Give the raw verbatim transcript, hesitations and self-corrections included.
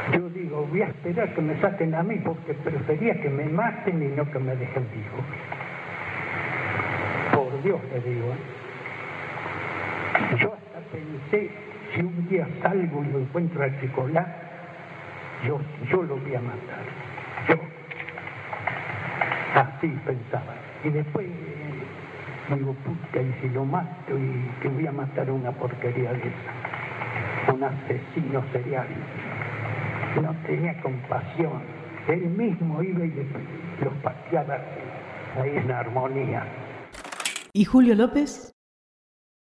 Yo digo, voy a esperar que me saquen a mí porque prefería que me maten y no que me dejen vivo. Por Dios le digo. ¿eh? Yo hasta pensé, si un día salgo y lo encuentro a Chicolá, yo, yo lo voy a matar. Yo. Así pensaba. Y después digo, puta, y si lo mato y que voy a matar una porquería de esa. Un asesino serial. No tenía compasión. Él mismo iba y los pateaba ahí en armonía. ¿Y Julio López?